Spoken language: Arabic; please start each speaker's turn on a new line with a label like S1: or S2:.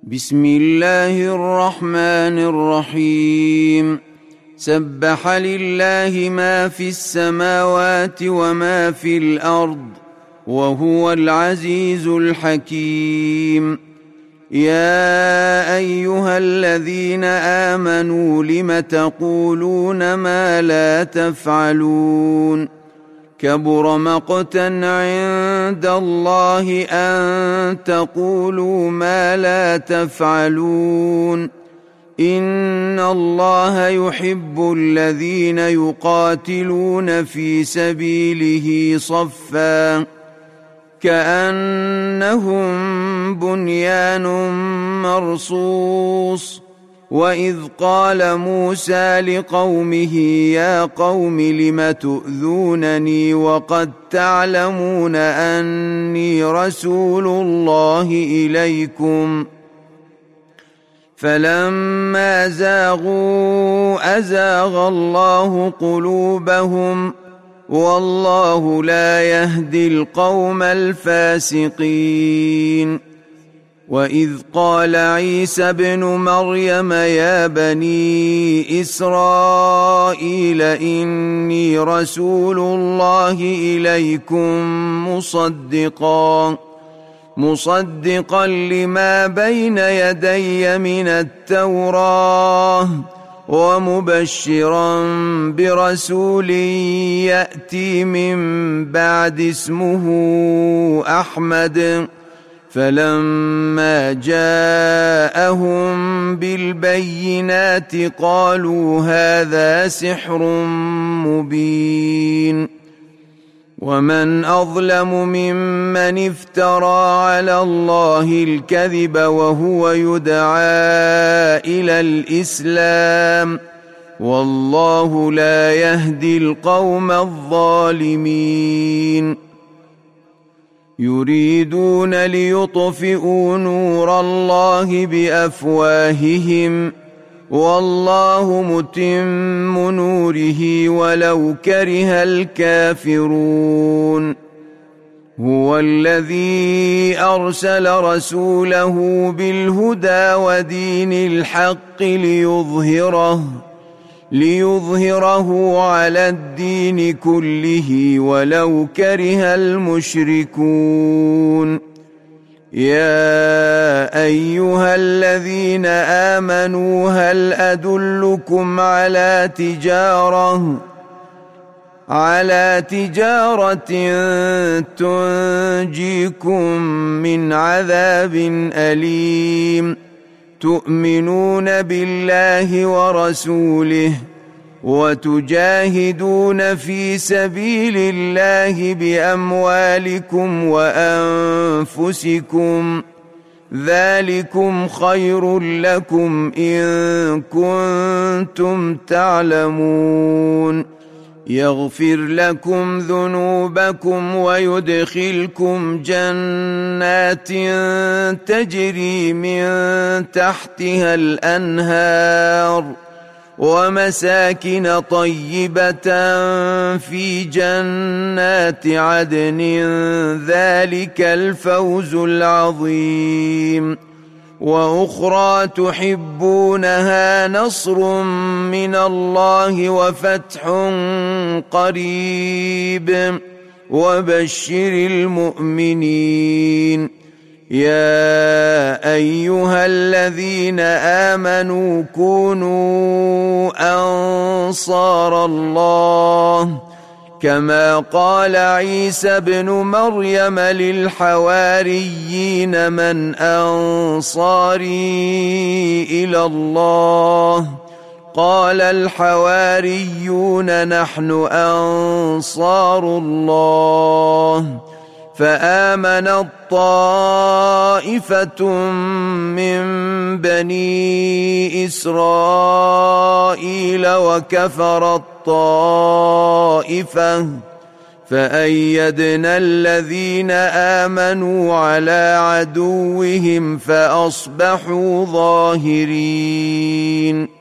S1: بسم الله الرحمن الرحيم. سبح لله ما في السماوات وما في الأرض وهو العزيز الحكيم. يا أيها الذين آمنوا لم تقولون ما لا تفعلون؟ كبر مقتا عند الله أن تقولوا ما لا تفعلون. إن الله يحب الذين يقاتلون في سبيله صفا كأنهم بنيان مرصوص. وإذ قال موسى لقومه يا قوم لم تؤذونني وقد تعلمون أني رسول الله إليكم؟ فلما زاغوا أزاغ الله قلوبهم والله لا يهدي القوم الفاسقين. وإذ قال عيسى ابن مريم يا بني إسرائيل إني رسول الله إليكم مصدقا لما بين يدي من التوراة ومبشرا برسول يأتي من بعد اسمه أحمد. فلما جاءهم بالبينات قالوا هذا سحر مبين. ومن أظلم ممن افترى على الله الكذب وهو يدعى إلى الإسلام والله لا يهدي القوم الظالمين. يريدون ليطفئوا نور الله بأفواههم والله متم نوره ولو كره الكافرون. هو الذي أرسل رسوله بالهدى ودين الحق ليظهره على الدين كله ولو كره المشركون. يا أيها الذين آمنوا هل أدلكم على تجارة تنجيكم من عذاب أليم؟ تؤمنون بالله ورسوله وتجاهدون في سبيل الله بأموالكم وأنفسكم ذلكم خير لكم إن كنتم تعلمون. يغفر لكم ذنوبكم ويدخلكم جنات تجري من تحتها الأنهار ومساكن طيبة في جنات عدن ذلك الفوز العظيم. وأخرى تحبونها نصر من الله وفتح قريب وبشر المؤمنين. يا أيها الذين آمنوا كونوا أنصار الله كما قال عيسى ابن مريم للحواريين من أنصاري إلى الله؟ قال الحواريون نحن أنصار الله. فآمنت طائفة من بني إسرائيل وكفرت طائفة فأيدنا الذين آمنوا على عدوهم فأصبحوا ظاهرين.